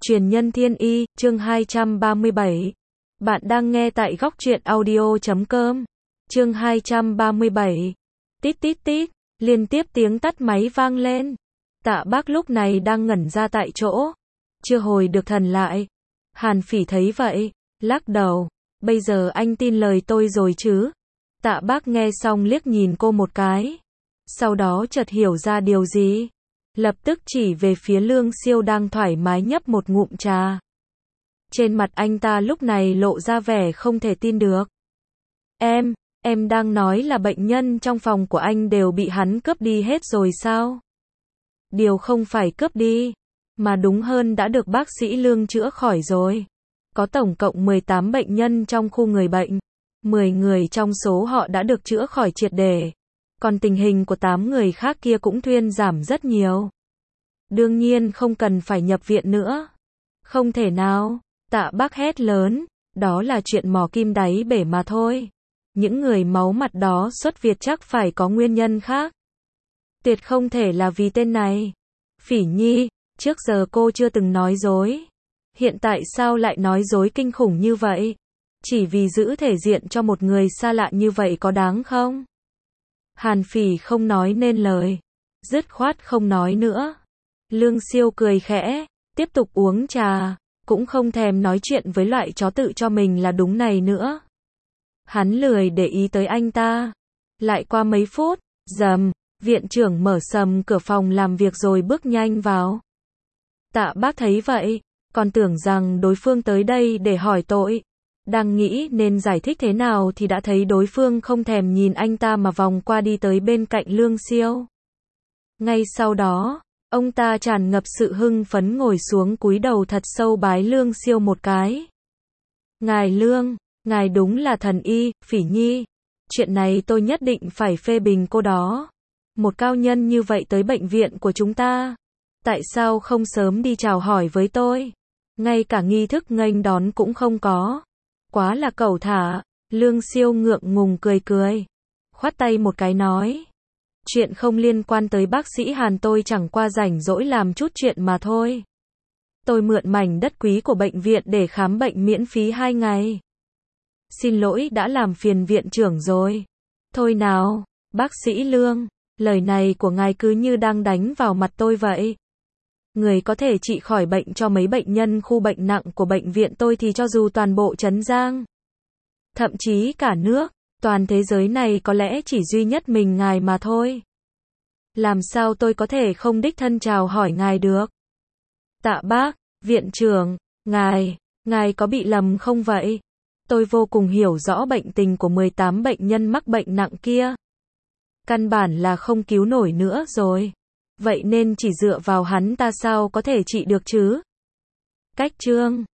Truyền nhân thiên y, chương 237. Bạn đang nghe tại góc truyện audio.com. Chương 237. Tít tít tít, liên tiếp tiếng tắt máy vang lên. Tạ Bác lúc này đang ngẩn ra tại chỗ, chưa hồi được thần lại. Hàn Phỉ thấy vậy, lắc đầu, bây giờ anh tin lời tôi rồi chứ? Tạ Bác nghe xong liếc nhìn cô một cái, sau đó chợt hiểu ra điều gì, lập tức chỉ về phía Lương Siêu đang thoải mái nhấp một ngụm trà. Trên mặt anh ta lúc này lộ ra vẻ không thể tin được. Em đang nói là bệnh nhân trong phòng của anh đều bị hắn cướp đi hết rồi sao? Điều không phải cướp đi, mà đúng hơn đã được bác sĩ Lương chữa khỏi rồi. Có tổng cộng 18 bệnh nhân trong khu người bệnh. 10 người trong số họ đã được chữa khỏi triệt để. Còn tình hình của 8 người khác kia cũng thuyên giảm rất nhiều. Đương nhiên không cần phải nhập viện nữa. Không thể nào, Tạ Bác hét lớn, đó là chuyện mò kim đáy bể mà thôi. Những người máu mặt đó xuất viện chắc phải có nguyên nhân khác. Tuyệt không thể là vì tên này. Phỉ Nhi, trước giờ cô chưa từng nói dối. Hiện tại sao lại nói dối kinh khủng như vậy? Chỉ vì giữ thể diện cho một người xa lạ như vậy có đáng không? Hàn Phỉ không nói nên lời, dứt khoát không nói nữa. Lương Siêu cười khẽ, tiếp tục uống trà, cũng không thèm nói chuyện với loại chó tự cho mình là đúng này nữa. Hắn lười để ý tới anh ta. Lại qua mấy phút, rầm, viện trưởng mở sầm cửa phòng làm việc rồi bước nhanh vào. Tạ Bác thấy vậy, còn tưởng rằng đối phương tới đây để hỏi tội. Đang nghĩ nên giải thích thế nào thì đã thấy đối phương không thèm nhìn anh ta mà vòng qua đi tới bên cạnh Lương Siêu. Ngay sau đó, ông ta tràn ngập sự hưng phấn ngồi xuống cúi đầu thật sâu bái Lương Siêu một cái. Ngài Lương, ngài đúng là thần y, Phỉ Nhi. Chuyện này tôi nhất định phải phê bình cô đó. Một cao nhân như vậy tới bệnh viện của chúng ta. Tại sao không sớm đi chào hỏi với tôi? Ngay cả nghi thức nghênh đón cũng không có. Quá là cẩu thả. Lương Siêu ngượng ngùng cười cười, khoát tay một cái nói. Chuyện không liên quan tới bác sĩ Hàn, tôi chẳng qua rảnh rỗi làm chút chuyện mà thôi. Tôi mượn mảnh đất quý của bệnh viện để khám bệnh miễn phí 2 ngày. Xin lỗi đã làm phiền viện trưởng rồi. Thôi nào, bác sĩ Lương, lời này của ngài cứ như đang đánh vào mặt tôi vậy. Người có thể trị khỏi bệnh cho mấy bệnh nhân khu bệnh nặng của bệnh viện tôi thì cho dù toàn bộ Trấn Giang, thậm chí cả nước, toàn thế giới này có lẽ chỉ duy nhất mình ngài mà thôi. Làm sao tôi có thể không đích thân chào hỏi ngài được? Tạ Bác, viện trưởng, ngài có bị lầm không vậy? Tôi vô cùng hiểu rõ bệnh tình của 18 bệnh nhân mắc bệnh nặng kia. Căn bản là không cứu nổi nữa rồi. Vậy nên chỉ dựa vào hắn ta sao có thể trị được chứ? Cách chương